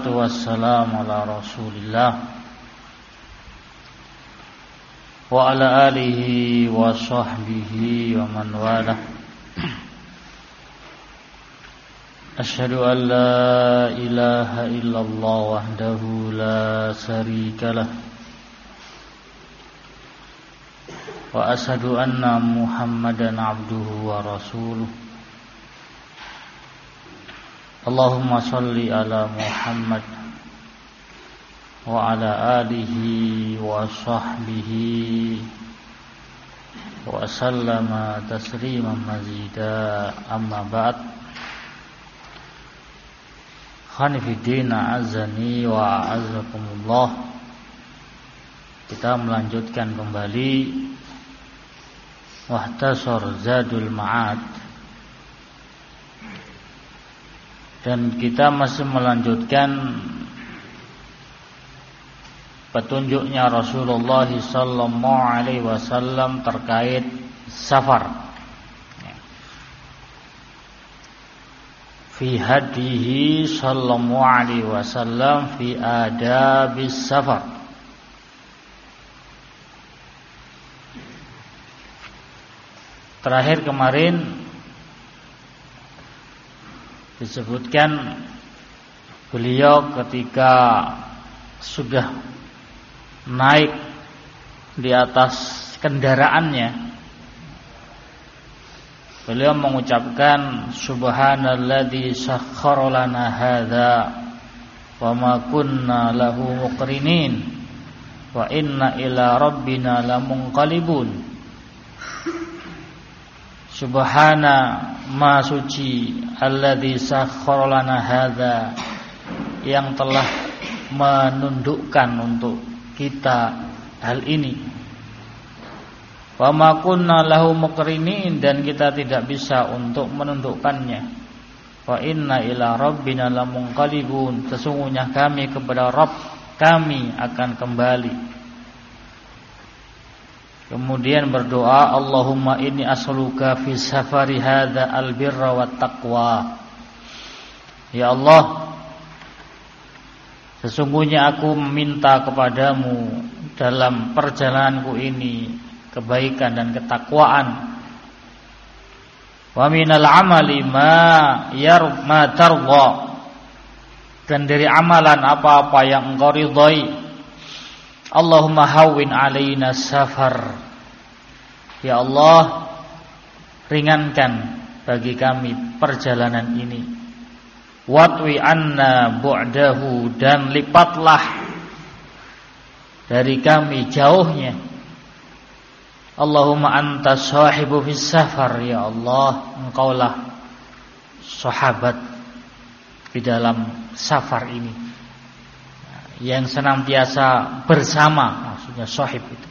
Wassalatu wassalamu ala Rasulillah wa ala alihi wa sahbihi wa man walah. Asyhadu an la ilaha illallah wahdahu la syarikalah wa asyhadu anna Muhammadan abduhu wa rasuluh. Allahumma salli ala Muhammad wa ala alihi wa sahbihi wa sallama tasliman mazida, amma ba'd. Khanifidina azani wa a'azzakumullah. Kita melanjutkan kembali Mukhtasar Zadul Ma'ad, dan kita masih melanjutkan petunjuknya Rasulullah sallallahu alaihi wasallam terkait safar. Fi hadihi sallallahu alaihi wasallam fi adabis safar. Terakhir kemarin disebutkan beliau ketika sudah naik di atas kendaraannya, beliau mengucapkan subhanalladzi sakhkhara lana hadza wa ma kunna lahu muqrinin wa inna ila rabbina lamunqalibun. Subhana ma suci alladzi sakhkhara lana hadza, yang telah menundukkan untuk kita hal ini. Wa ma kunna lahu muqrinin, dan kita tidak bisa untuk menundukkannya. Wa inna ila rabbina lamunqalibun, sesungguhnya kami kepada Rabb kami akan kembali. Kemudian berdoa, Allahumma inni as'aluka fi safari hadza albirra wat taqwa. Ya Allah, sesungguhnya aku meminta kepadamu dalam perjalananku ini kebaikan dan ketakwaan. Wa minal amali ma tarda, dan dari amalan apa-apa yang engkau ridhai. Allahumma hawwin alaina safar. Ya Allah, ringankan bagi kami perjalanan ini. Watwi anna bu'dahu, dan lipatlah dari kami jauhnya. Allahumma anta sahibu fis safar. Ya Allah, engkaulah sahabat di dalam safar ini, yang senantiasa bersama, maksudnya sahib itu.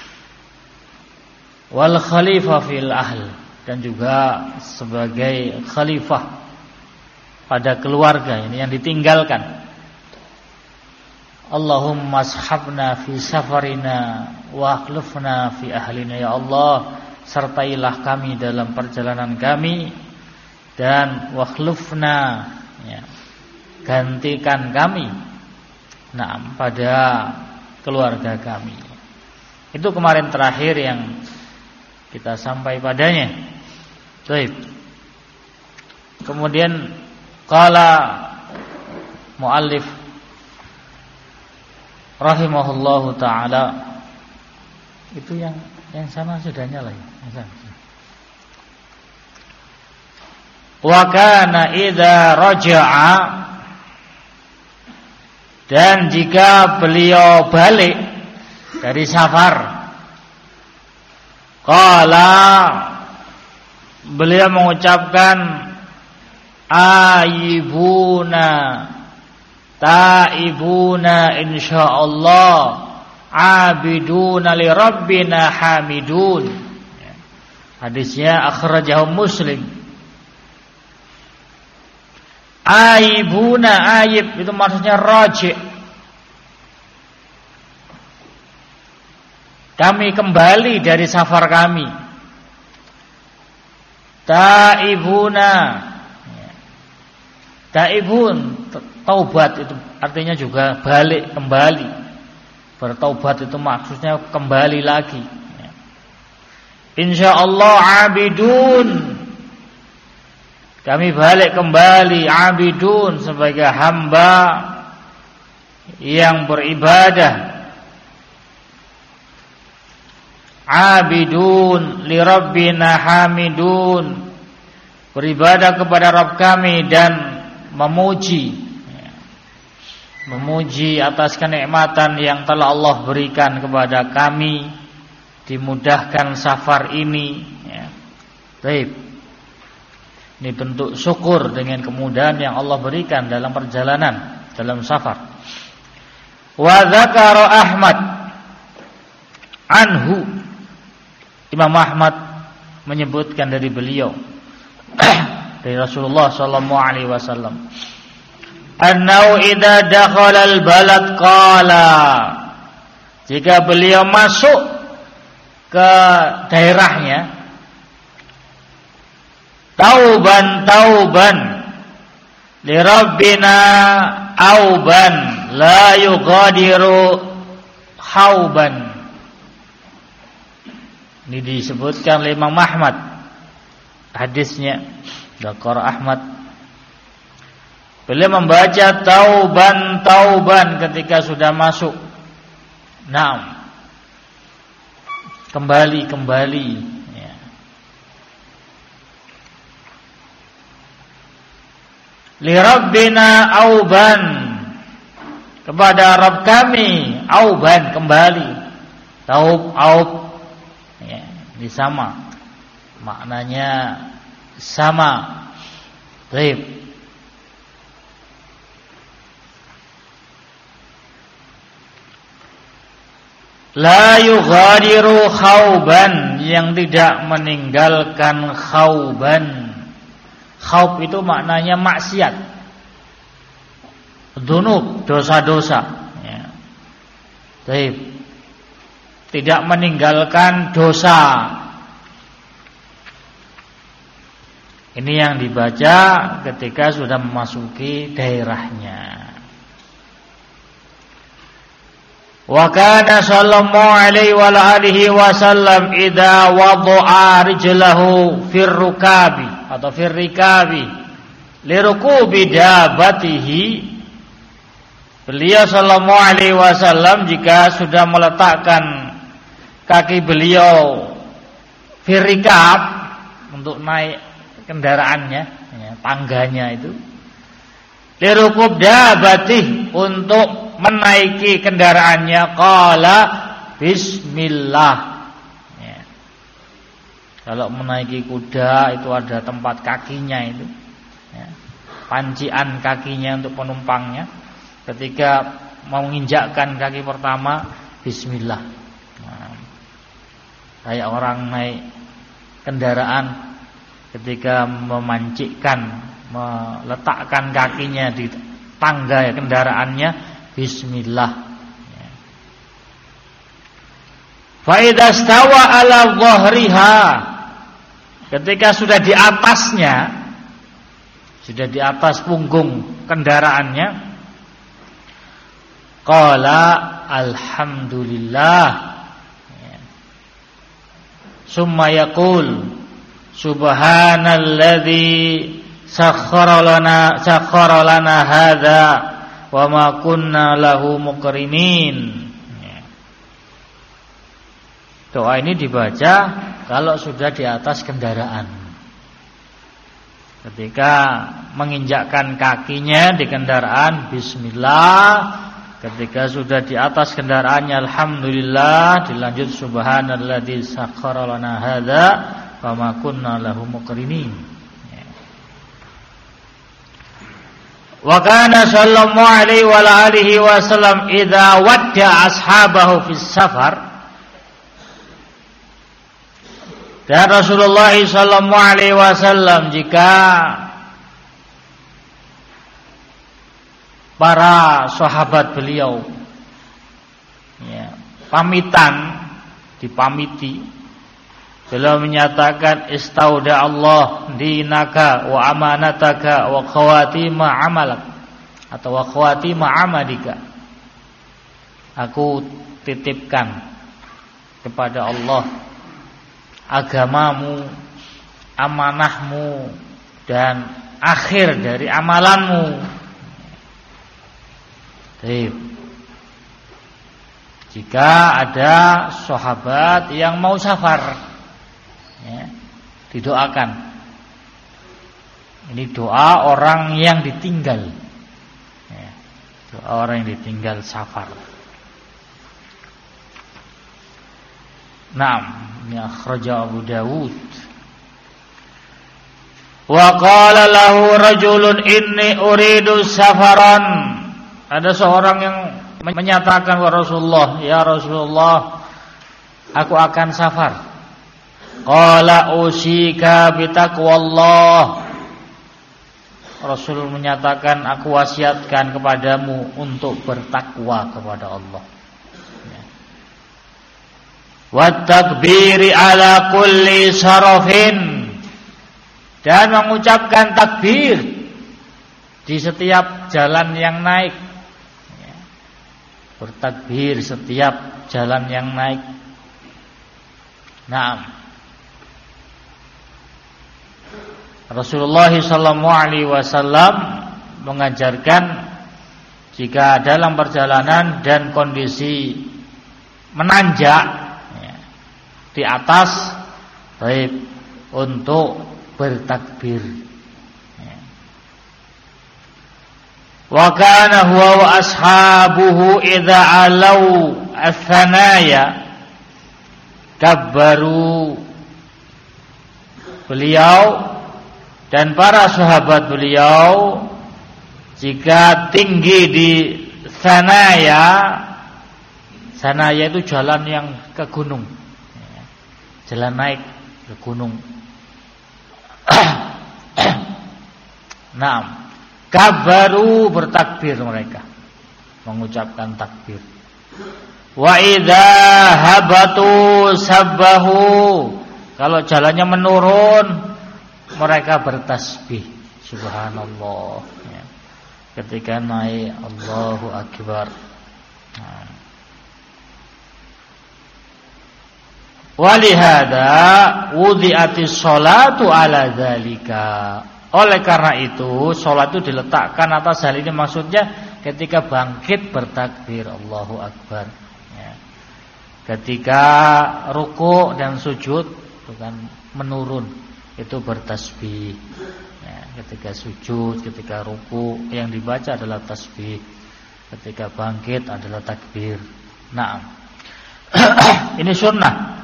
Wal khalifah fil ahl, dan juga sebagai khalifah pada keluarga ini yang ditinggalkan. Allahumma ashabna fi safarina wa akhlifna fi ahlina. Ya Allah, sertailah kami dalam perjalanan kami, dan wakhlufna, ya, gantikan kami, nah, pada keluarga kami. Itu kemarin terakhir yang kita sampai padanya. Baik. Kemudian qala muallif rahimahullahu taala, itu yang sana sudah nyala ya. Wa kana idza raja'a, dan jika beliau balik dari safar, qala, beliau mengucapkan aibuna taibuna insyaallah abiduna li rabbina hamidun. Hadisnya akhrajahu Muslim. Aibuna, aib itu maksudnya raji'. Kami kembali dari safar kami. Taibuna, taibun, Taubat itu artinya juga balik, kembali. Bertaubat itu maksudnya kembali lagi. Insyaallah abidun, kami balik kembali, abidun, sebagai hamba yang beribadah, abidun li rabbina hamidun, beribadah kepada Rabb kami dan memuji atas kenikmatan yang telah Allah berikan kepada kami, dimudahkan safar ini, ya. Baik. Ini bentuk syukur dengan kemudahan yang Allah berikan dalam perjalanan, dalam safar. Wa dzakara Ahmad anhu, Imam Ahmad menyebutkan dari beliau dari Rasulullah sallallahu alaihi wasallam, annahu idza dakhala al-balad qala, jika beliau masuk ke daerahnya, tauban li rabbina auban la yughadiru hauban. Ini disebutkan oleh Imam Ahmad, hadisnya Dzakar Ahmad. Beliau membaca tauban ketika sudah masuk. Naam, kembali ya. Li rabbina auban, kepada Rabb kami, auban, kembali. Aub ya, ini sama, maknanya sama. Baik. La yughadiru khauban, yang tidak meninggalkan khauban. Khaub itu maknanya maksiat, dzunub, dosa-dosa, ya. Baik. Tidak meninggalkan dosa. Ini yang dibaca ketika sudah memasuki daerahnya. Wa kana sallallahu alaihi wa alihi wasallam idza wada'a rijlahu fir rukabi atau fir rikabi li rukubi dabatihi, beliau sallallahu alaihi wasallam jika sudah meletakkan kaki beliau fir rikab, untuk naik kendaraannya, ya, tangganya itu, li rukub dabatih, untuk menaiki kendaraannya, qala bismillah, ya. Kalau menaiki kuda itu ada tempat kakinya itu, ya, pancian kakinya untuk penumpangnya. Ketika mau menginjakkan kaki pertama, bismillah. Nah, kayak orang naik kendaraan ketika memancikkan, meletakkan kakinya di tangga kendaraannya, bismillah. Fa idza stawa ala dhahriha, ketika sudah di atasnya, sudah di atas punggung kendaraannya, qala alhamdulillah, summa yaqul subhanalladzi sakhkhara lana hadza wa ma kunna lahu muqrinin. Doa ini dibaca kalau sudah di atas kendaraan. Ketika menginjakkan kakinya di kendaraan, bismillah. Ketika sudah di atas kendaraannya, alhamdulillah. Dilanjut subhanalladzi sakhkhara lana hadza wa ma kunna lahu muqrinin. Wa kana sallallahu alaihi wa alihi wasallam idza wadda ashabahu fis safar, dan Rasulullah sallallahu alaihi wasallam jika para sahabat beliau, ya, pamitan, dipamiti, beliau menyatakan istauda Allah dinaka wa amanataka wa khawatima amalak. atau wa khawatima amalika. Aku titipkan kepada Allah agamamu, amanahmu, dan akhir dari amalanmu. Baik. Jika ada sahabat yang mau safar, ya, didoakan. Ini doa orang yang ditinggal, ya, doa orang yang ditinggal safar. Naam, ini akhraja Abu Dawud. Wa qala lahu rajulun inni uridu safaran. Ada seorang yang menyatakan kepada Rasulullah, ya Rasulullah, aku akan safar. Qala usika bitaqwallah. Rasul menyatakan, aku wasiatkan kepadamu untuk bertakwa kepada Allah. Wat takbiri ala kulli sarafin, dan mengucapkan takbir di setiap jalan yang naik. Bertakbir setiap jalan yang naik. Naam. Rasulullah SAW mengajarkan jika dalam perjalanan dan kondisi menanjak di atas, baik, untuk bertakbir. Wa kana huwa wa ashabuhu idza alau ats-tsanaya kabbaru. Beliau dan para sahabat beliau jika tinggi di Sanaya. Sanaya itu jalan yang ke gunung, jalan naik ke gunung. Naam, kabaru, bertakbir mereka, mengucapkan takbir. Wa idza habatu sabbahu, kalau jalannya menurun mereka bertasbih subhanallah, ya. Ketika naik Allahu akbar. Walihada wudi'atis sholatu ala dzalika. Oleh karena itu sholat itu diletakkan atas hal ini, maksudnya ketika bangkit bertakbir Allahu akbar, ya. Ketika ruku' dan sujud itu kan menurun, itu bertasbih, ya. Ketika sujud, ketika ruku' yang dibaca adalah tasbih, ketika bangkit adalah takbir. Naam. Ini sunnah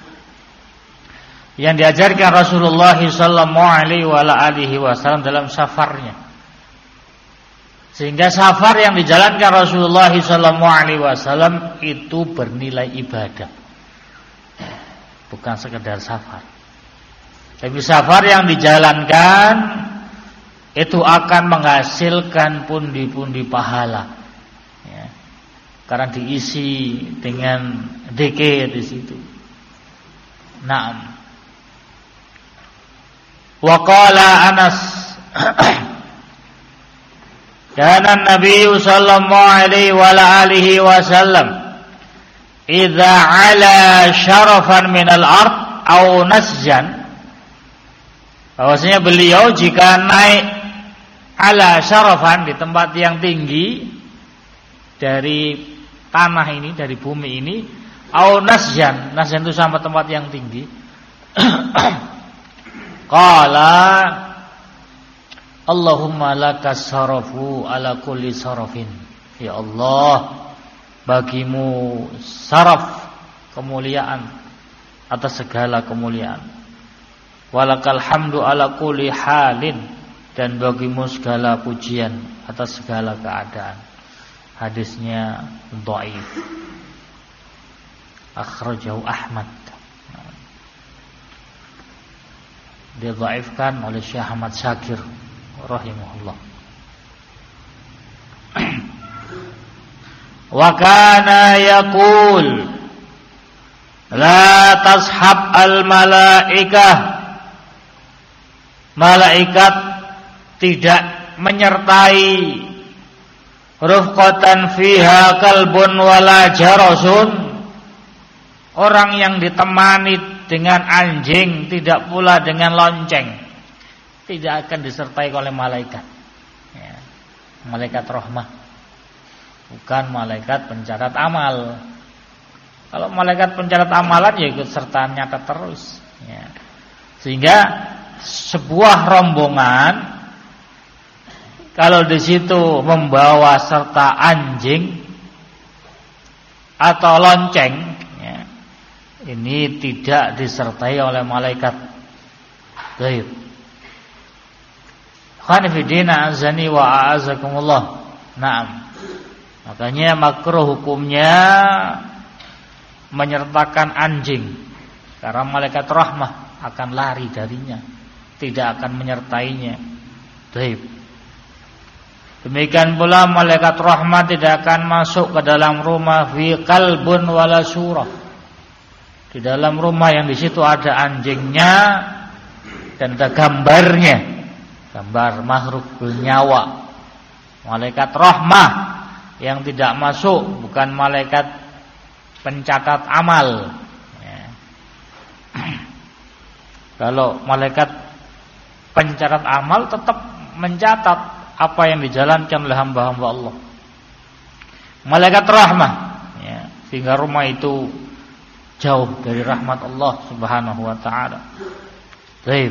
yang diajarkan Rasulullah SAW dalam safarnya, sehingga safar yang dijalankan Rasulullah SAW itu bernilai ibadah, bukan sekedar safar. Tapi safar yang dijalankan itu akan menghasilkan pundi-pundi pahala, ya, karena diisi dengan dzikir di situ. Naam. Wa qala Anas kana Nabi sallallahu alaihi wa alihi wasallam idza ala syarafan minal ard aw nasjan, bahwasanya beliau jika naik ala syarafan, di tempat yang tinggi dari tanah ini, dari bumi ini, aw nasjan, nasjan itu sama tempat yang tinggi. Qala Allahumma lakas sarafu ala kulli sarafin. Ya Allah, bagimu saraf, kemuliaan atas segala kemuliaan. Walakal hamdu ala kulli halin, dan bagimu segala pujian atas segala keadaan. Hadisnya dhaif. Akhrajahu Ahmad. Didhaifkan oleh Syekh Ahmad Syakir rahimahullah. Wa kana yaqul la tashab al malaikah, malaikat tidak menyertai rufqatan fiha kalbun wala jarasun, orang yang ditemani dengan anjing, tidak pula dengan lonceng, tidak akan disertai oleh malaikat, ya, malaikat rahmah, bukan malaikat pencatat amal. Kalau malaikat pencatat amalan ya ikut serta nyata terus, ya. Sehingga sebuah rombongan kalau di situ membawa serta anjing atau lonceng, ya, ini tidak disertai oleh malaikat. Baik. Khanifidina azani wa a'azakumullah. Naam. Makanya makruh hukumnya menyertakan anjing, karena malaikat rahmah akan lari darinya, tidak akan menyertainya. Baik. Demikian pula malaikat rahmat tidak akan masuk ke dalam rumah fi kalbun wala surah, di dalam rumah yang di situ ada anjingnya dan ada gambarnya, gambar makhluk bernyawa. Malaikat rahmah yang tidak masuk, bukan malaikat pencatat amal, ya. Kalau malaikat pencatat amal tetap mencatat apa yang dijalankan oleh hamba-hamba Allah. Malaikat rahmah, ya, sehingga rumah itu jauh dari rahmat Allah Subhanahu wa taala. Baik.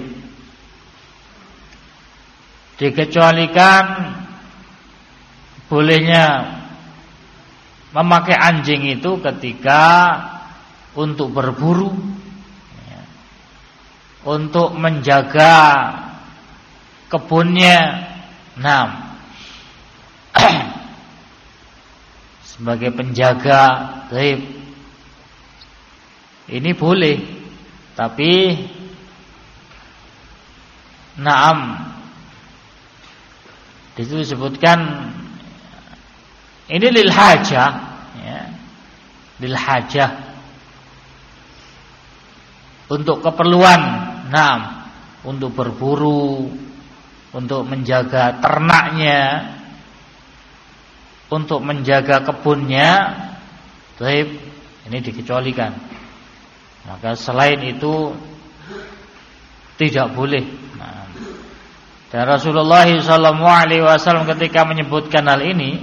Dikecualikan bolehnya memakai anjing itu ketika untuk berburu, ya, untuk menjaga kebunnya. Nah, sebagai penjaga, baik, ini boleh. Tapi naam, itu disebutkan ini lil hajah, ya, lil hajah, untuk keperluan, naam, untuk berburu, untuk menjaga ternaknya, untuk menjaga kebunnya, baik, ini dikecualikan. Maka selain itu tidak boleh. Nah, dan Rasulullah SAW ketika menyebutkan hal ini,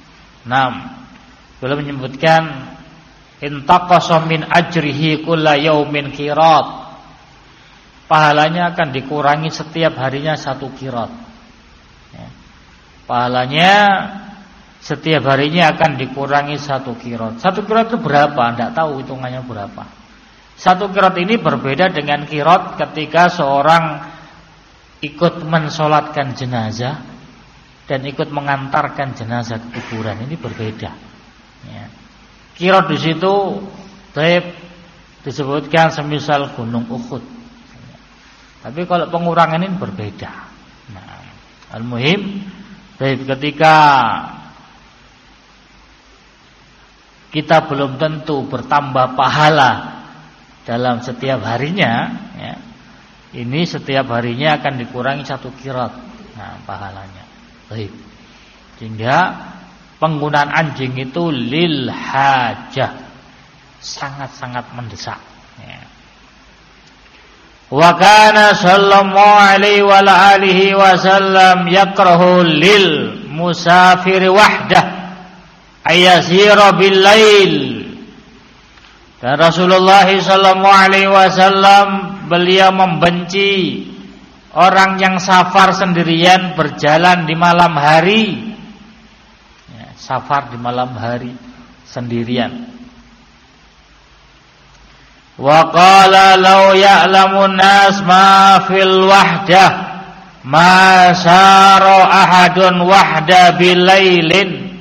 beliau menyebutkan intaqasa min ajrihi kulla yaumin qirat, pahalanya akan dikurangi setiap harinya 1 qirat, ya. Pahalanya setiap harinya akan dikurangi 1 qirat. 1 qirat itu berapa? Tidak tahu hitungannya berapa. 1 qirat ini berbeda dengan qirat ketika seorang ikut mensolatkan jenazah dan ikut mengantarkan jenazah ke kuburan. Ini berbeda, ya. Qirat di situ disebutkan semisal gunung Uhud. Tapi kalau pengurangan ini berbeda. Nah, al-muhim, ketika kita belum tentu bertambah pahala dalam setiap harinya, ya, ini setiap harinya akan dikurangi 1 qirat, nah, pahalanya. Baik. Sehingga penggunaan anjing itu lil hajah, sangat-sangat mendesak, ya. Wa kana sallallahu alaihi wa alihi wasallam yakrahu lil musafir wahdah ayasira bil lail. Dan Rasulullah sallallahu alaihi wasallam beliau membenci orang yang safar sendirian berjalan di malam hari, ya, safar di malam hari sendirian. Wa qala law ya'lamun nas ma fil wahdah ma sara ahadun wahda bilailin.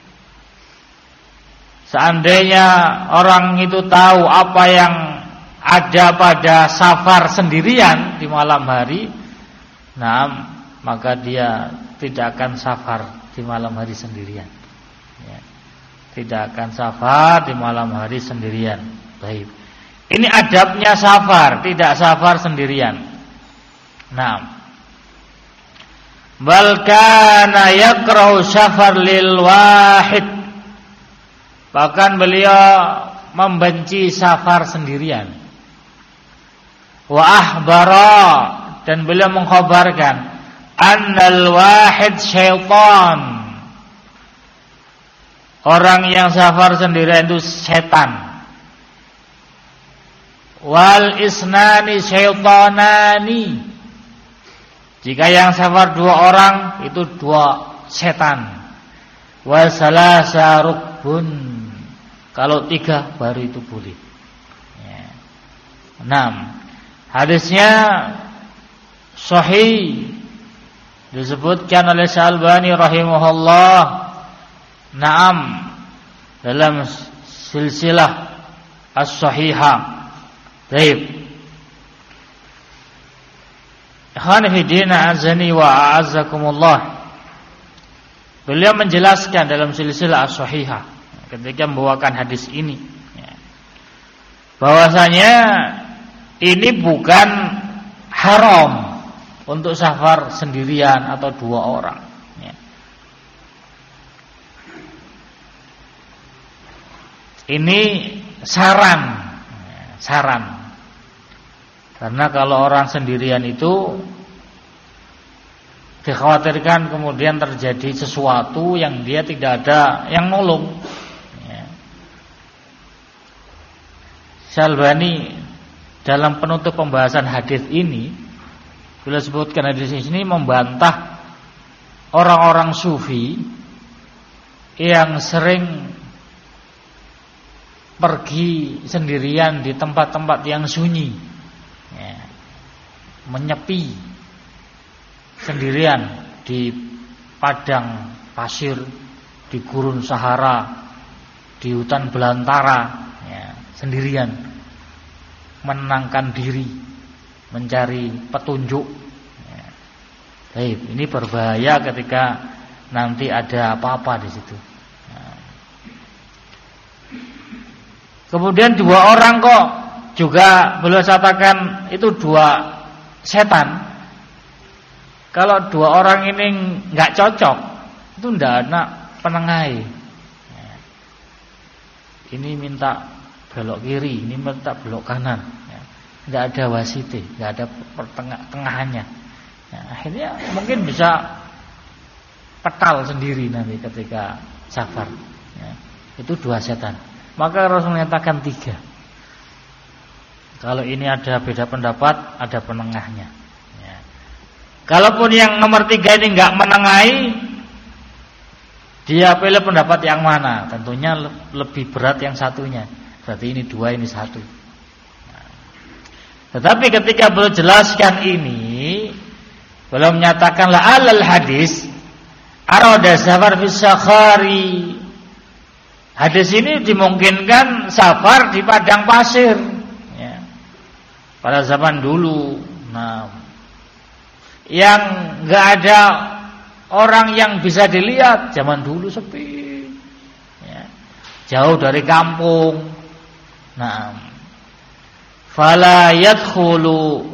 Seandainya orang itu tahu apa yang ada pada safar sendirian di malam hari, nah, maka dia tidak akan safar di malam hari sendirian, ya. Tidak akan safar di malam hari sendirian. Baik. Ini adabnya safar, tidak safar sendirian. Nah, Bal kana yakrahu safar lil wahid. Bahkan beliau membenci safar sendirian. Wa akhbara, dan beliau mengkhabarkan annal wahid syaitan. Orang yang safar sendirian itu setan. Wal isnani syaitanani. Jika yang safar 2 orang itu 2 setan. Wa salasa rukbun. Kalau 3 baru itu boleh. Ya. 6. Hadisnya sahih, disebutkan oleh Syalbani rahimahullah. Naam, dalam silsilah as-sahihah. Baik. Ikhwan fillah azani wa a'azzakumullah. Beliau menjelaskan dalam silsilah as-sahihah ketika membawakan hadis ini, bahwasanya ini bukan haram untuk safar sendirian atau 2 orang. Ini saran. Karena kalau orang sendirian itu dikhawatirkan kemudian terjadi sesuatu yang dia tidak ada yang nolong. Syalbani dalam penutup pembahasan hadis ini, beliau sebutkan hadis ini membantah orang-orang sufi yang sering pergi sendirian di tempat-tempat yang sunyi, menyepi sendirian di padang pasir, di gurun Sahara, di hutan belantara, sendirian menenangkan diri, mencari petunjuk. Ini berbahaya ketika nanti ada apa-apa di situ. Kemudian 2 orang kok juga beliau katakan itu 2 setan. Kalau 2 orang ini nggak cocok, itu ndak ada penengai. Ini minta belok kiri, ini minta belok kanan. Nggak ada wasite, nggak ada pertengahannya. Akhirnya mungkin bisa petal sendiri nanti ketika safar. Itu 2 setan. Maka Rasul menyatakan 3. Kalau ini ada beda pendapat, ada penengahnya. Kalaupun yang nomor 3 ini enggak menengahi, dia pilih pendapat yang mana? Tentunya lebih berat yang satunya. Berarti ini 2, ini 1. Tetapi ketika beliau jelaskan ini, beliau menyatakan la alal hadis arada safar fi sakhari. Hadis ini dimungkinkan safar di padang pasir. Pada zaman dulu, yang nggak ada orang yang bisa dilihat, zaman dulu sepi, jauh dari kampung. Fala yadkhulu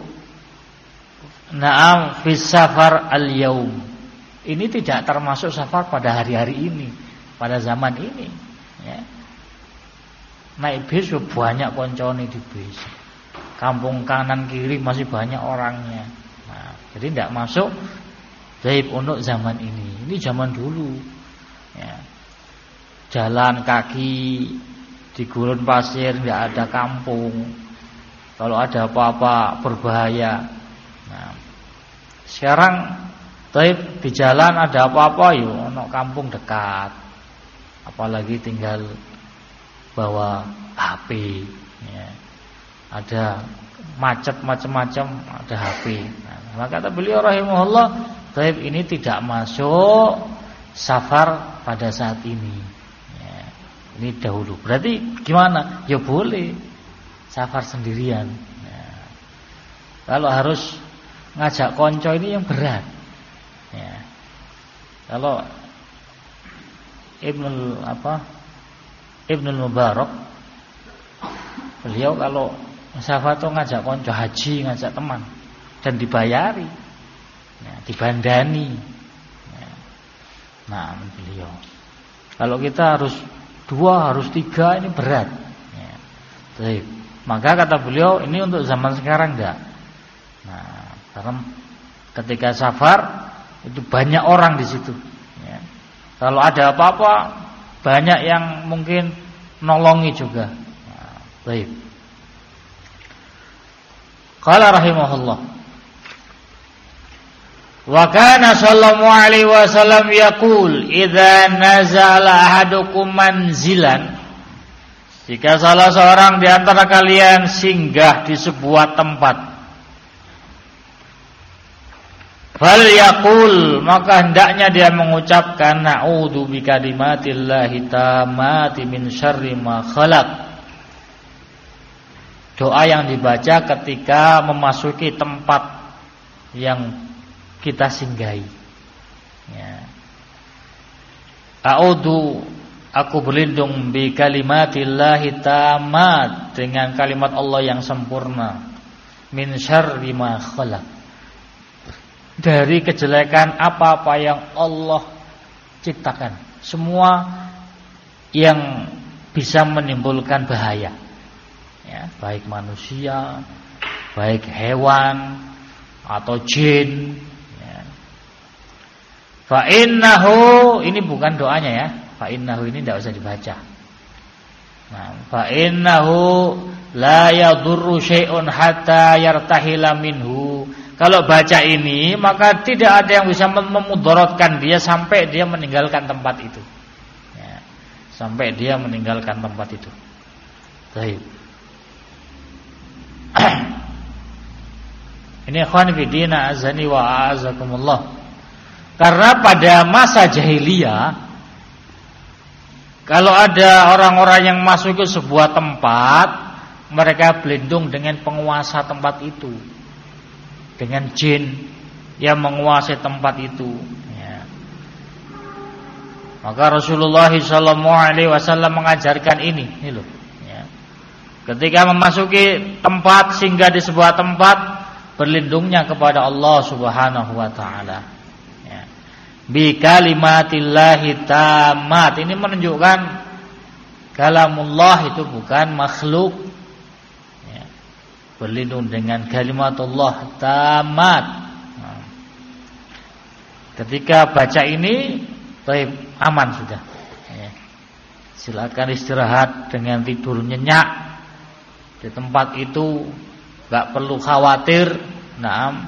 fi safar al-yaum. Ini tidak termasuk safar pada hari-hari ini, pada zaman ini. Naik bis banyak koncone di bis. Kampung kanan kiri masih banyak orangnya. Jadi tidak masuk zaib untuk zaman ini. Ini zaman dulu. Jalan kaki di gurun pasir, tidak ada kampung. Kalau ada apa-apa berbahaya. Sekarang zaib di jalan ada apa-apa, yuk, ono kampung dekat. Apalagi tinggal bawa HP. Ada macet macam-macam, ada HP. Maka kata beliau rahimahullah, taib ini tidak masuk safar pada saat ini. Ini dahulu. Berarti gimana? Ya boleh safar sendirian. Kalau harus ngajak konco ini yang berat. Kalau Ibnul Mubarak, beliau kalau safar itu ngajak konco haji, ngajak teman dan dibayari. ya, dibandani. Ya. Nah, beliau. Kalau kita harus 2, harus 3 ini berat. Ya. Baik. Maka kata beliau ini untuk zaman sekarang enggak. Nah, karena ketika safar itu banyak orang di situ. Ya. Kalau ada apa-apa banyak yang mungkin nolongi juga. Nah, baik. Qala rahimahullah. Wa kana sallallahu alaihi wasallam yaqul idza nazala ahadukum manzilan, jika salah seorang di antara kalian singgah di sebuah tempat, fal yaqul, maka hendaknya dia mengucapkan na'udzu bikalimatillahi tammati min syarri ma khalaq. Doa yang dibaca ketika memasuki tempat yang kita singgahi. Ya. A'udzu, aku berlindung bi kalimatillahi tammat, dengan kalimat Allah yang sempurna, min syarri ma khalaq, dari kejelekan apa-apa yang Allah ciptakan, semua yang bisa menimbulkan bahaya. Ya, baik manusia, baik hewan atau jin. Ya. Fa innahu, ini bukan doanya ya. Fa innahu ini tidak usah dibaca. Nah, fa innahu la yadurru syai'un hatta yartahila minhu. Kalau baca ini maka tidak ada yang bisa memudaratkan dia sampai dia meninggalkan tempat itu. Ya. Sampai dia meninggalkan tempat itu. Baik. Ini ikhwan fillah azani wa a'azakumullah. Karena pada masa jahiliyah, kalau ada orang-orang yang masuk ke sebuah tempat, mereka berlindung dengan penguasa tempat itu, dengan jin yang menguasai tempat itu. Ya. Maka Rasulullah SAW mengajarkan ini loh. Ketika memasuki tempat, singgah di sebuah tempat, berlindungnya kepada Allah Subhanahu wa taala. Ya. Bi kalimatillahi tammat. Ini menunjukkan kalamullah itu bukan makhluk. Ya. Berlindung dengan kalimatullah tammat. Nah. Ketika baca ini, baik, aman sudah. Ya. Silakan istirahat dengan tidur nyenyak. Di tempat itu enggak perlu khawatir. Naam.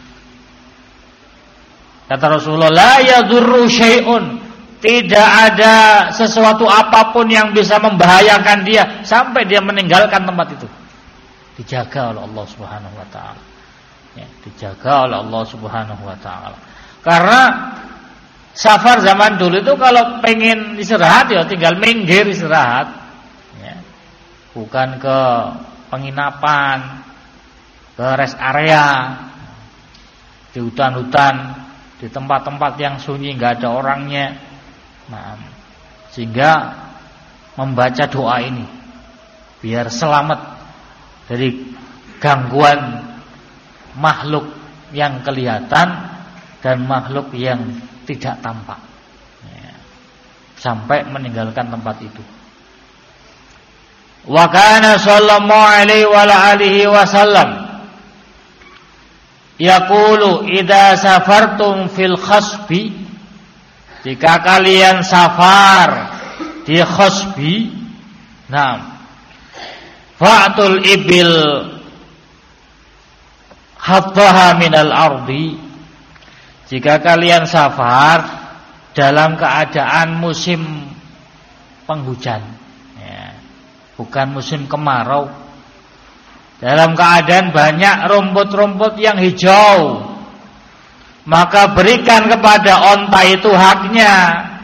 Kata Rasulullah, la yadurru syai'un, tidak ada sesuatu apapun yang bisa membahayakan dia sampai dia meninggalkan tempat itu. Dijaga oleh Allah Subhanahu wa taala. Ya, dijaga oleh Allah Subhanahu wa taala. Karena safar zaman dulu itu kalau pengen istirahat ya tinggal minggir istirahat. Bukan ke penginapan, ke rest area, di hutan-hutan, di tempat-tempat yang sunyi nggak ada orangnya. Nah, sehingga membaca doa ini biar selamat dari gangguan makhluk yang kelihatan dan makhluk yang tidak tampak, ya, sampai meninggalkan tempat itu. Wa kana sallallahu alaihi wa alihi wasallam yaqulu idza safartum fil khasbi, jika kalian safar di khasbi, nah, fa'tul ibil haddaha minal ardi, jika kalian safar dalam keadaan musim penghujan, bukan musim kemarau, dalam keadaan banyak rumput-rumput yang hijau, maka berikan kepada onta itu haknya,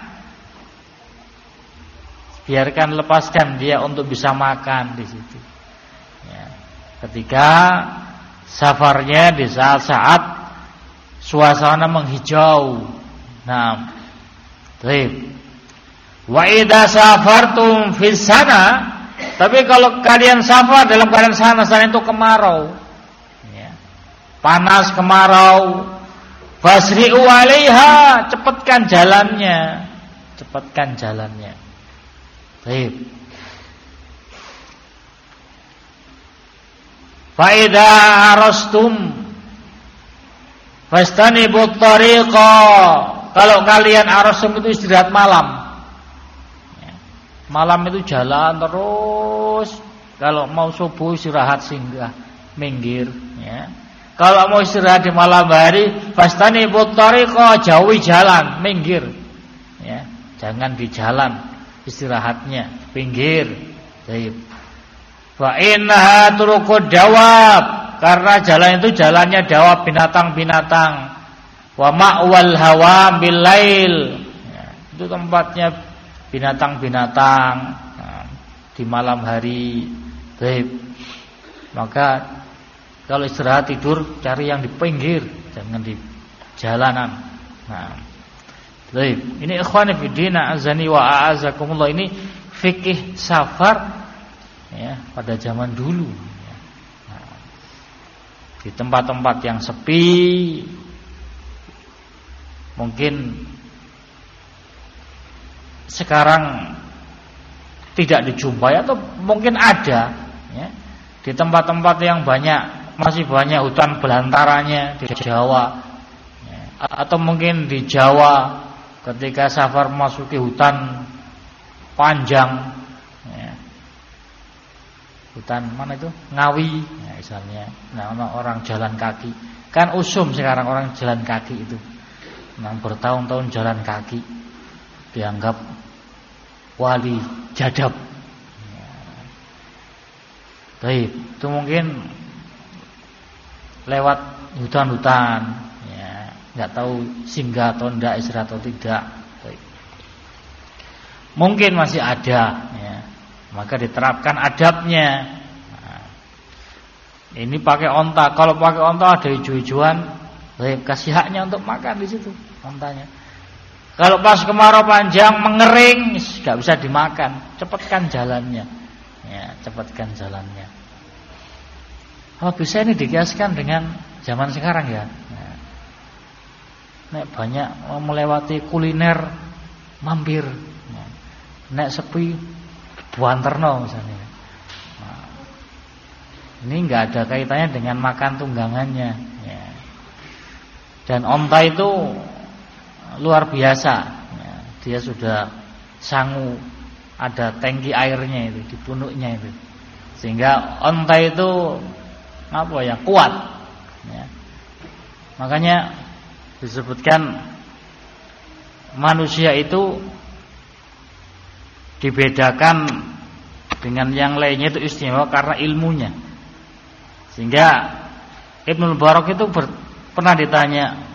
biarkan, lepaskan dia untuk bisa makan di situ. Ya. Ketika safarnya di saat-saat suasana menghijau. Nah, baik. Wa idza safartum fis sana, tapi kalau kalian safar dalam keadaan sana itu kemarau, ya, panas, kemarau, Fasri'u 'alaiha, cepatkan jalannya. Cepatkan jalannya. Baik. Fa idza arastum fastanibut tariqa. Kalau kalian arastum itu istirahat malam. Malam itu jalan terus. Kalau mau subuh istirahat singgah, minggir, ya. Kalau mau istirahat di malam hari, fastanibut tariqa, jauhi jalan, minggir. Ya, jangan di jalan istirahatnya, pinggir. Baik. Fa innaha turuqud dawab, karena jalan itu jalannya dawab, binatang-binatang. Wa ma'wal hawa bil lail. Ya, itu tempatnya binatang-binatang di malam hari. Baik. Maka kalau istirahat tidur cari yang di pinggir, jangan di jalanan. Nah, baik. Ini ikhwani fillah azani wa a'azakumullah, ini fikih safar ya pada zaman dulu. Nah, di tempat-tempat yang sepi mungkin sekarang tidak dijumpai atau mungkin ada ya, di tempat-tempat yang masih banyak hutan belantaranya di Jawa ya, atau mungkin di Jawa ketika safar memasuki hutan panjang ya, hutan mana itu Ngawi ya, misalnya. Nah, orang jalan kaki kan usum sekarang orang jalan kaki itu, yang bertahun-tahun jalan kaki dianggap wali jadab. Baik, itu mungkin lewat hutan-hutan, ya, nggak tahu singgah atau tidak, istirahat atau tidak. Baik. Mungkin masih ada, ya, maka diterapkan adabnya. Nah, ini pakai onta, kalau pakai onta ada hijau-hijauan, baik, kasih haknya untuk makan di situ ontanya. Kalau pas kemarau panjang mengering, nggak bisa dimakan. Cepatkan jalannya, ya, cepatkan jalannya. Oh, bisa ini dikiaskan dengan zaman sekarang ya. Nah, nek banyak melewati kuliner, mampir. Nah, nek sepi, buanterno misalnya. Nah, ini nggak ada kaitannya dengan makan tunggangannya. Ya. Dan onta itu luar biasa ya, dia sudah sangu, ada tangki airnya itu di punuknya itu, sehingga onta itu kuat ya. Makanya disebutkan manusia itu dibedakan dengan yang lainnya itu istimewa karena ilmunya. Sehingga Ibnu Mubarak itu pernah ditanya,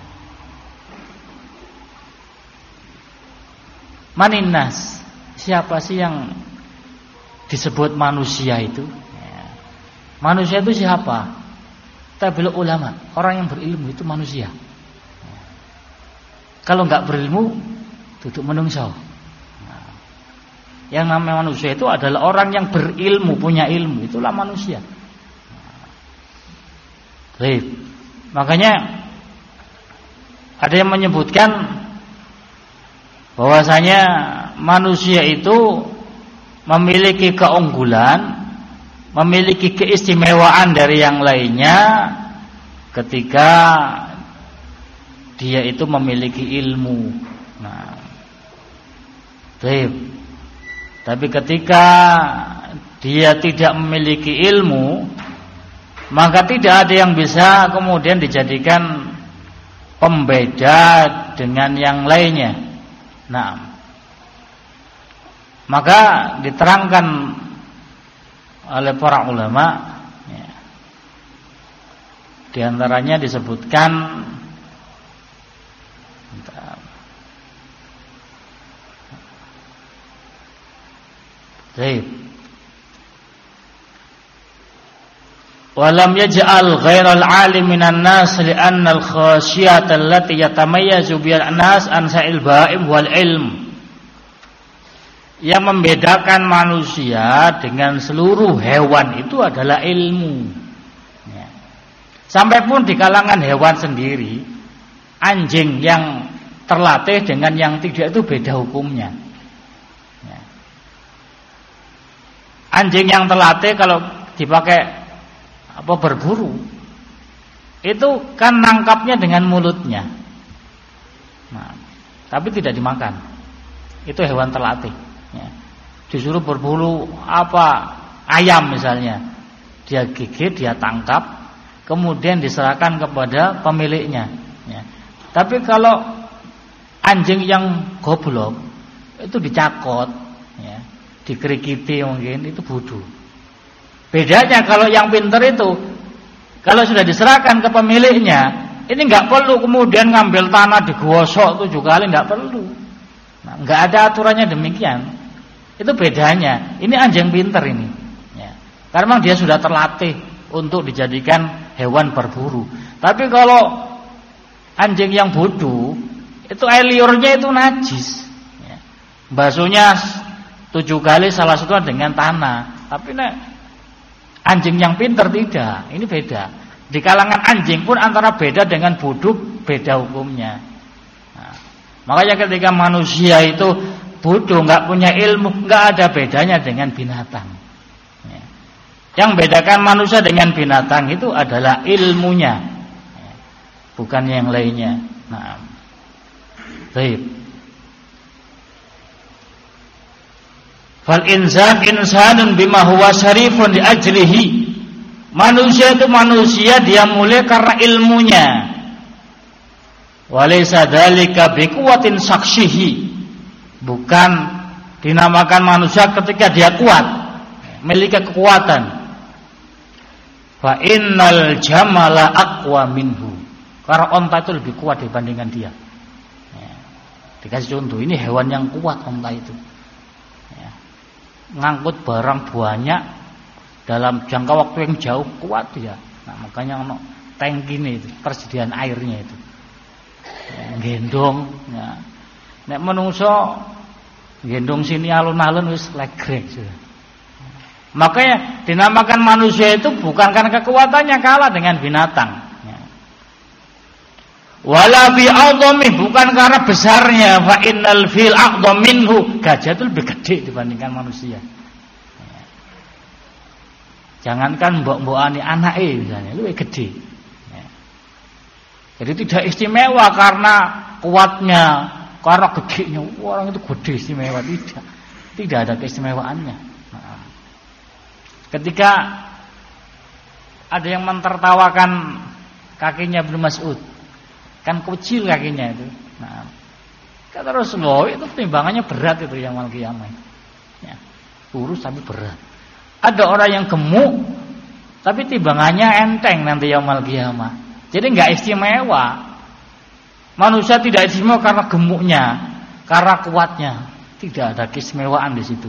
Maninnas, siapa sih yang disebut manusia itu? Ya. Manusia itu siapa? Tabi'ul ulama, orang yang berilmu itu manusia. Ya. Kalau enggak berilmu, duduk menungso. Nah, yang namanya manusia itu adalah orang yang berilmu, punya ilmu, itulah manusia. Baik. Makanya ada yang menyebutkan bahwasanya manusia itu memiliki keunggulan, memiliki keistimewaan dari yang lainnya ketika dia itu memiliki ilmu. Nah, tapi ketika dia tidak memiliki ilmu, maka tidak ada yang bisa kemudian dijadikan pembeda dengan yang lainnya. Nah, maka diterangkan oleh para ulama ya, di antaranya disebutkan walam yaj'al ghairal alim minan nas li'anna al-khashiyata allati yatamayyazu biha an-nas an sa'il ba'im wal ilm. Yang membedakan manusia dengan seluruh hewan itu adalah ilmu ya. Sampai pun di kalangan hewan sendiri anjing yang terlatih dengan yang tidak itu beda hukumnya. Ya. Anjing yang terlatih kalau dipakai berburu, itu kan nangkapnya dengan mulutnya. Nah, tapi tidak dimakan. Itu hewan terlatih. Ya. Disuruh berburu ayam misalnya, dia gigit, dia tangkap, kemudian diserahkan kepada pemiliknya. Ya. Tapi kalau anjing yang goblok itu dicakot, ya, dikerikiti mungkin, itu bodoh. Bedanya kalau yang pintar itu, kalau sudah diserahkan ke pemiliknya, ini nggak perlu kemudian ngambil tanah digosok 7 kali, nggak perlu. Nah, nggak ada aturannya demikian. Itu bedanya. Ini anjing pintar ini. Ya. Karena memang dia sudah terlatih untuk dijadikan hewan berburu. Tapi kalau anjing yang bodoh, itu air liurnya itu najis. Ya. Basuhnya 7 kali, salah satu dengan tanah. Tapi anjing yang pintar tidak. Ini beda. Di kalangan anjing pun antara beda dengan bodoh beda hukumnya. Nah, makanya ketika manusia itu bodoh, nggak punya ilmu, nggak ada bedanya dengan binatang. Ya. Yang bedakan manusia dengan binatang itu adalah ilmunya, ya, bukan yang lainnya. Nah, baik. Fal insan insanun bima huwa syarifun li ajlihi. Manusia itu manusia, dia mulia karena ilmunya. Walaysa dzalika biquwatin sakshihi. Bukan dinamakan manusia ketika dia kuat, memiliki kekuatan. Fa innal jamala aqwa minhu. Karena onta itu lebih kuat dibandingkan dia. Ya. Dikasih contoh, ini hewan yang kuat onta itu. Ya. Ngangkut barang banyak dalam jangka waktu yang jauh, kuat dia. Nah, makanya ono tank ini itu, persediaan airnya itu. Ya, gendong, ya. Nek menungso gendong sini alun-alun wis legrek sudah. Makanya dinamakan manusia itu bukan karena kekuatannya kalah dengan binatang. Ya. Wala bi a'dhamih, bukan karena besarnya. Fa innal fil a'dham minhu. Gajah itu lebih gede dibandingkan manusia. Ya. Jangankan mbok-mbokane anake misalnya, lebih gede. Ya. Jadi tidak istimewa karena kuatnya, karena gedenya. Orang itu gede istimewa, tidak ada keistimewaannya. Nah, ketika ada yang mentertawakan kakinya Ibnu Mas'ud, kan kecil kakinya itu. Nah, kata Rasulullah, itu timbangannya berat itu yang yaumul qiyamah. Ya, kurus tapi berat. Ada orang yang gemuk tapi timbangannya enteng nanti yaumul qiyamah. Jadi enggak istimewa. Manusia tidak istimewa karena gemuknya, karena kuatnya. Tidak ada keistimewaan di situ.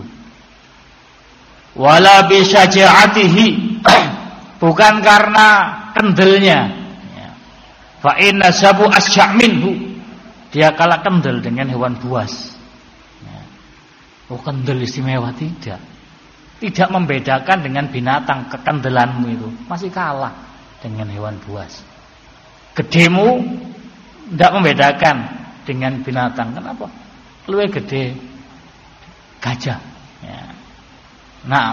Wala bi syaja'atihi, bukan karena kendelnya. Fa inna sabu asya' minhu, dia kalah kendel dengan hewan buas. Oh, kendel istimewa, tidak. Tidak membedakan dengan binatang, kekendelanmu itu masih kalah dengan hewan buas. Gedemu tidak membedakan dengan binatang. Kenapa? Lebih gede gajah. Ya. Nah,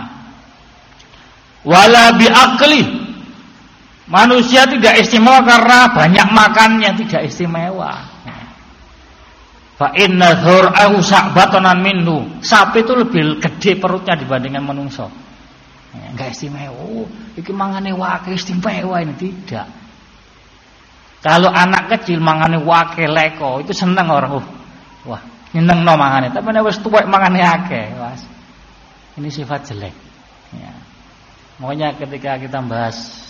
wala bi akli, manusia tidak istimewa karena banyak makannya, tidak istimewa. Fa inna dhur'ahu sa'batanan minhu, sapi itu lebih gede perutnya dibandingkan manungsa. Enggak istimewa. Oh, iki mangane wake istimewa, ini tidak. Kalau anak kecil mangane wake leko, itu seneng orang. Wah, nyenengno mangane, tapi nek wis tuwek mangane akeh, Mas. Ini sifat jelek. Ya. Makanya ketika kita bahas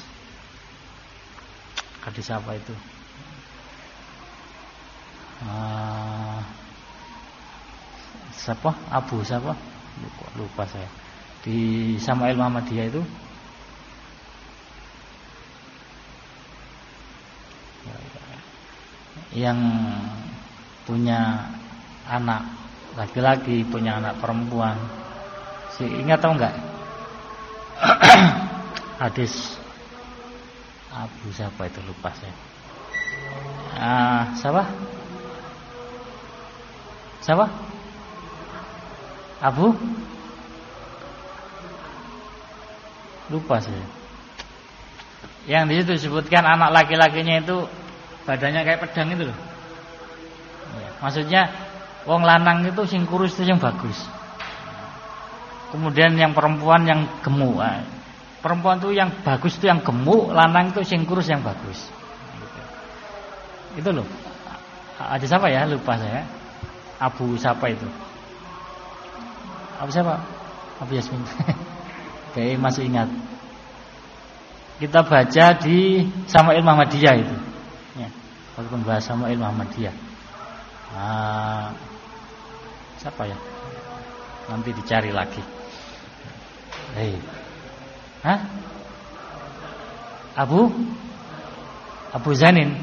hadis apa itu? Siapa? Abu siapa? Lupa saya. Di Samail Muhammadiyah itu yang punya anak laki-laki, punya anak perempuan. Ingat tahu enggak? Hadis Abu siapa itu, lupa saya. Siapa? Siapa? Abu? Lupa saya. Yang di situ disebutkan anak laki-lakinya itu badannya kayak pedang itu loh. Maksudnya wong lanang itu sing kurus itu yang bagus. Kemudian yang perempuan yang gemuk. Perempuan itu yang bagus itu yang gemuk, lanang itu sing kurus yang bagus. Itu loh. Ada siapa ya? Lupa saya. Abu siapa itu? Abu siapa? Abu Yasmin. Kayak masih ingat. Kita baca di Sama'il Muhammadiyah itu. Ya, walaupun bahas Sama'il Muhammadiyah. Siapa ya? Nanti dicari lagi. Abu Zanin.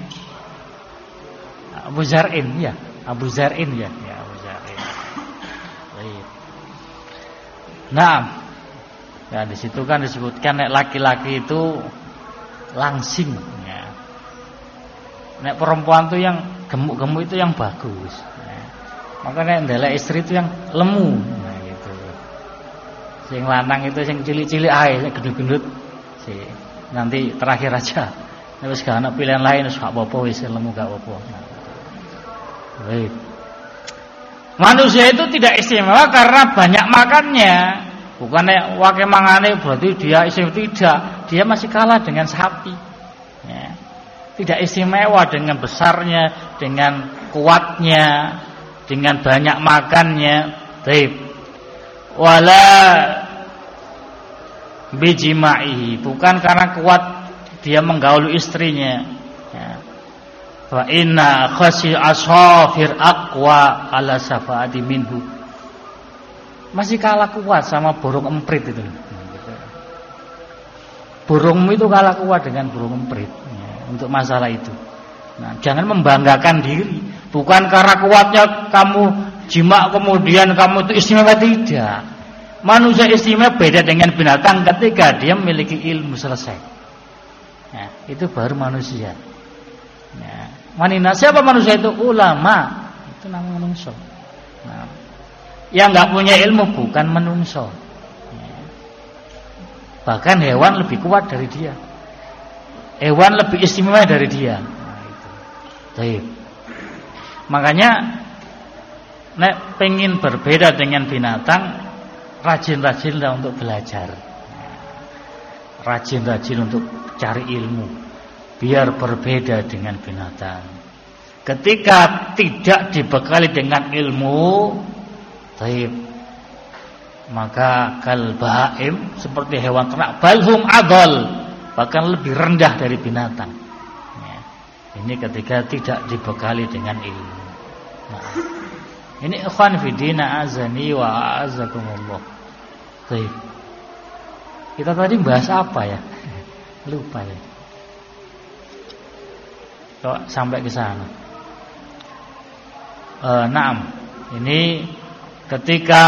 Abu Zar'in ya. Abu Zar'in ya. Ya, Abu Zar'in. Baik. Nah, ya di situ kan disebutkan nek laki-laki itu langsing ya. Nek perempuan tuh yang gemuk-gemuk itu yang bagus ya. Makanya ndelek istri itu yang lemu nah gitu. Sing lanang itu sing cilik-cilik ae, sing gendut-gendut. Nanti terakhir aja. Nek wis gak ana pilihan lain wis gak apa-apa wis lemu gak apa-apa. Baik. Manusia itu tidak istimewa karena banyak makannya. Bukannya wake mangane berarti dia istimewa, tidak. Dia masih kalah dengan sapi. Ya. Tidak istimewa dengan besarnya, dengan kuatnya, dengan banyak makannya. Baik. Wala bijima'ihi, bukan karena kuat dia menggauli istrinya. Ya. Fa inna khasi asafir aqwa ala safa'ati minhu. Masih kalah kuat sama burung emprit itu. Burungmu itu kalah kuat dengan burung emprit ya, untuk masalah itu. Nah, jangan membanggakan diri. Bukan karena kuatnya kamu jima kemudian kamu itu istimewa, tidak. Manusia istimewa beda dengan binatang ketika dia memiliki ilmu selesai. Ya, itu baru manusia. Ya. Manina siapa manusia itu? Ulama. Itu namanya manusia. Nah, yang nggak punya ilmu bukan menungso. Ya. Bahkan hewan lebih kuat dari dia. Hewan lebih istimewa dari dia. Nah, itu. Baik. Makanya nek pengen berbeda dengan binatang, rajin-rajinlah untuk belajar. Rajin-rajin untuk cari ilmu biar berbeda dengan binatang. Ketika tidak dibekali dengan ilmu, taib, maka kal baim, seperti hewan ternak, balhum adol, bahkan lebih rendah dari binatang ya. Ini ketika tidak dibekali dengan ilmu. Nah, ini ikhwan fidina azani wa azakumullah. Taib. Kita tadi bahas apa ya? Lupa ya. Kok sampai ke sana. Naam. Ini ketika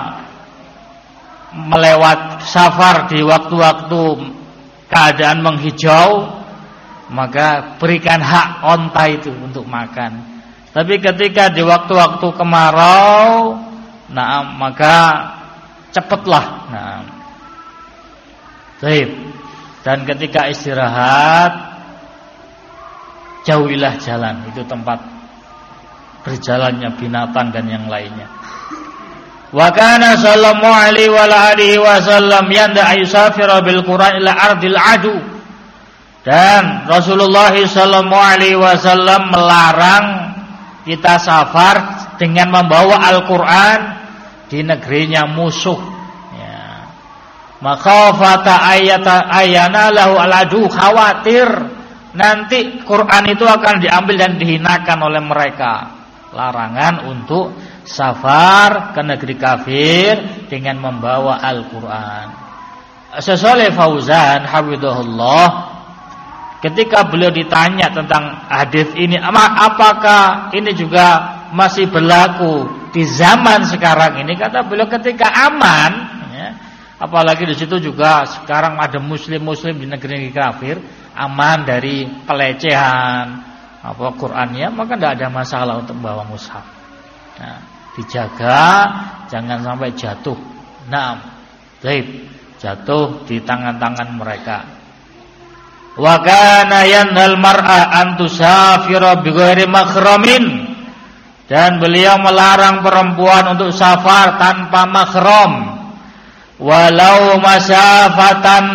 melewat safar di waktu-waktu keadaan menghijau, maka berikan hak onta itu untuk makan. Tapi ketika di waktu-waktu kemarau, naam, maka cepatlah. Naam. Baik. Dan ketika istirahat, jauhilah jalan, itu tempat berjalannya binatang dan yang lainnya. Wa kana sallallahu alaihi wa alihi wasallam yanda ayusafira bil Qur'an ila ardil adu. Dan Rasulullah sallallahu alaihi wasallam melarang kita safar dengan membawa Al-Qur'an di negerinya musuh. Ya. Makhafata ayana lahu al-adu, khawatir nanti Quran itu akan diambil dan dihinakan oleh mereka. Larangan untuk safar ke negeri kafir dengan membawa Al-Quran. Syekh Fauzan hafizahullah, ketika beliau ditanya tentang hadis ini, apakah ini juga masih berlaku di zaman sekarang ini? Kata beliau, ketika aman ya, apalagi di situ juga sekarang ada muslim-muslim di negeri kafir, aman dari pelecehan, Qur'annya, maka tidak ada masalah untuk bawa mushaf. Nah, dijaga jangan sampai jatuh. Naam. Baik, jatuh di tangan-tangan mereka. Wa kana yanhal mar'a an tusafira bi ghairi makhramin. Dan beliau melarang perempuan untuk safar tanpa mahram. Walau masafata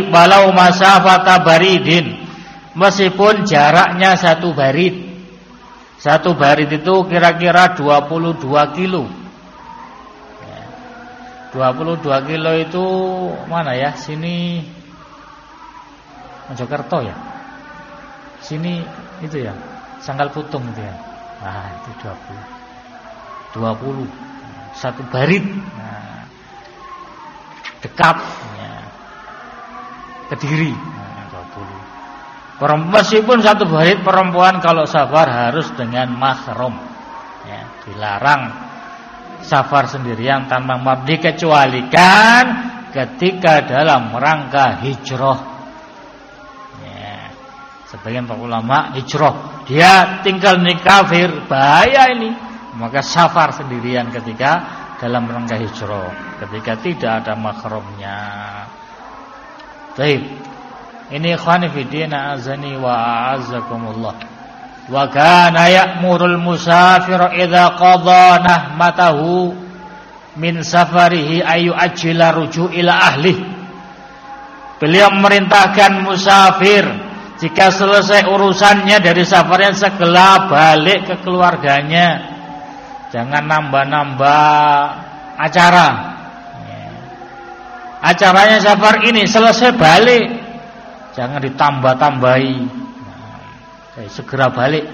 baridin. Meskipun jaraknya 1 barid. 1 barid itu kira-kira 22 kilo. 22 kilo itu mana ya? Sini Mojokerto ya. Sini itu ya, Sangkal Putung itu ya. Nah, itu 20. 1 barid. Nah, dekat ya. Kediri. Nah, 20. Meskipun 1 barid, perempuan kalau safar harus dengan mahram. Ya, dilarang safar sendirian tanpa mahram, dikecualikan ketika dalam rangka hijrah. Ya, sebagian para ulama hijrah, dia tinggal di kafir, bahaya ini, maka safar sendirian ketika dalam rangka hijrah, ketika tidak ada mahramnya. Baik, ini ikhwani fiddina azani wa a'azzakumullah. Wa kana ya'murul musafir idza qada nahmatahu min safarihi ayu ajila ruju' ila ahli. Beliau memerintahkan musafir jika selesai urusannya dari safarnya segera balik ke keluarganya. Jangan nambah-nambah acara. Acaranya safar ini selesai balik. Jangan ditambah-tambahi. Segera balik.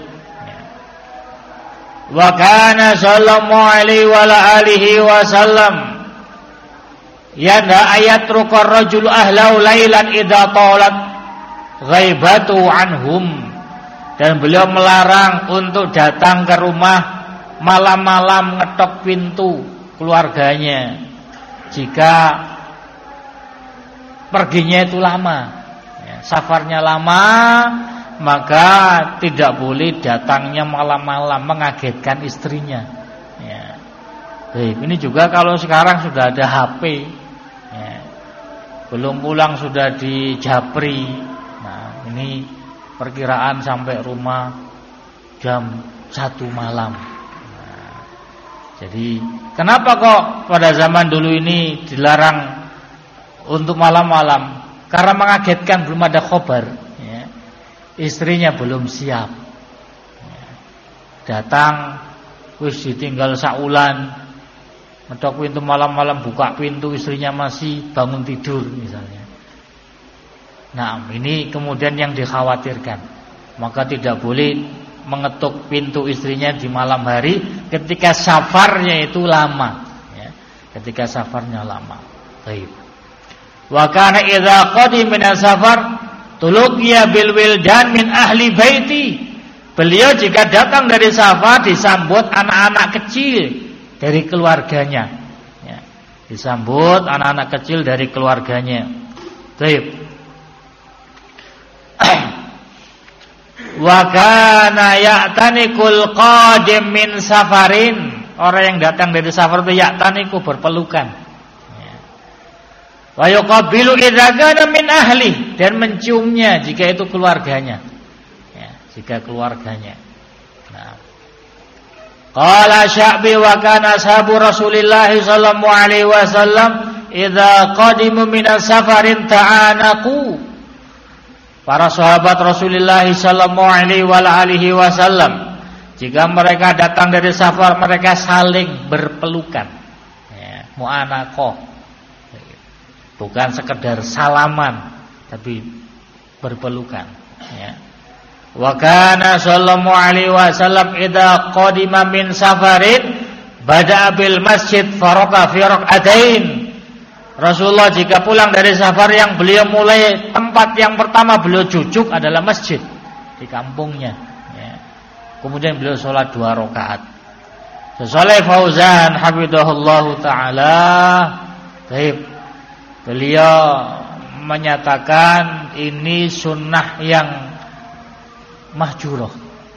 Wa kana sallallahu alaihi wa alihi wasallam yanda ayatruqar rajul ahlau lailan idza talat ghaibatu anhum. Dan beliau melarang untuk datang ke rumah malam-malam ngetok pintu keluarganya jika perginya itu lama, safarnya lama, maka tidak boleh datangnya malam-malam mengagetkan istrinya. Ya. Baik, ini juga kalau sekarang sudah ada HP, ya. Belum pulang sudah dijapri. Nah, ini perkiraan sampai rumah jam 1 malam. Nah, jadi kenapa kok pada zaman dulu ini dilarang untuk malam-malam? Karena mengagetkan, belum ada khobar. Istrinya belum siap, datang wis ditinggal saulan, ngetok pintu malam-malam, buka pintu, istrinya masih bangun tidur misalnya. Nah, ini kemudian yang dikhawatirkan. Maka tidak boleh mengetuk pintu istrinya di malam hari ketika safarnya itu lama, ya. Ketika safarnya lama. Baik. Wa kana idza qadima min safar tuluqiya bil wildan min ahli baiti. Beliau jika datang dari safar disambut anak-anak kecil dari keluarganya, ya. Disambut anak-anak kecil dari keluarganya. Baik. Wa kana ya'tanikul qadim min safarin. Orang yang datang dari safar itu ya'taniku, berpelukan. Wa yuqabilu idza kana min ahli, dan menciumnya jika itu keluarganya. Ya, jika keluarganya. Nah. Qala Sya'bi wa kana ashabu Rasulillah sallallahu alaihi wasallam idza qadimu min safarin ta'anaku. Para sahabat Rasulullah sallallahu alaihi wasallam jika mereka datang dari safar mereka saling berpelukan. Ya, mu'anaqah. Bukan sekedar salaman, tapi berpelukan. Ya. Wa kana sallallahu alaihi wasallam idza qadima min safarin bada'a bil masjid faraka fi rak'atain. Rasulullah jika pulang dari safar yang beliau mulai tempat yang pertama beliau jujuk adalah masjid di kampungnya. Ya. Kemudian beliau sholat 2 rakaat. Saleh Fauzan hafizahullahu taala, baik. Beliau menyatakan ini sunnah yang mahjurah,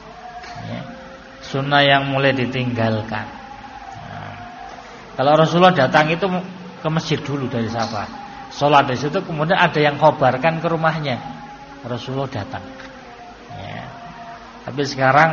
sunnah yang mulai ditinggalkan. Kalau Rasulullah datang itu ke masjid dulu dari safar, sholat di situ, kemudian ada yang khobarkan ke rumahnya, Rasulullah datang. Ya. Tapi sekarang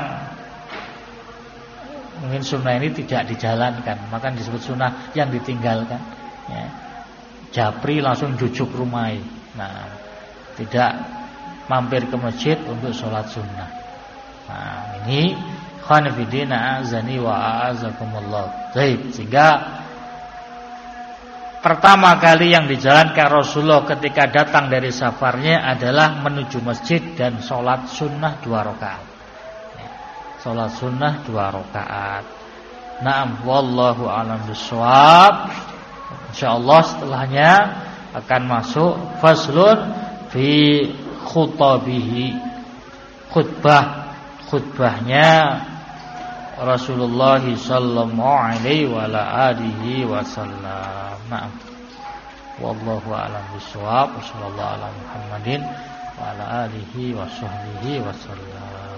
mungkin sunnah ini tidak dijalankan, maka disebut sunnah yang ditinggalkan. Ya. Japri langsung jujuk rumah. Nah, tidak mampir ke masjid untuk sholat sunnah. Nah, ini khonifidina azani wa azakumullah. Baik, sehingga pertama kali yang dijalankan Rasulullah ketika datang dari safarnya adalah menuju masjid dan sholat sunnah 2 rakaat. Sholat sunnah 2 rakaat. Naam, wallahu a'lam bishawab. Insyaallah setelahnya akan masuk faslun fi khutabihi, khutbahnya Rasulullah sallallahu alaihi wa alihi wasallam. Naam. Wallahu a'lam bishawab. Sallallahu ala Muhammadin wa ala alihi wa sahbihi wasallam.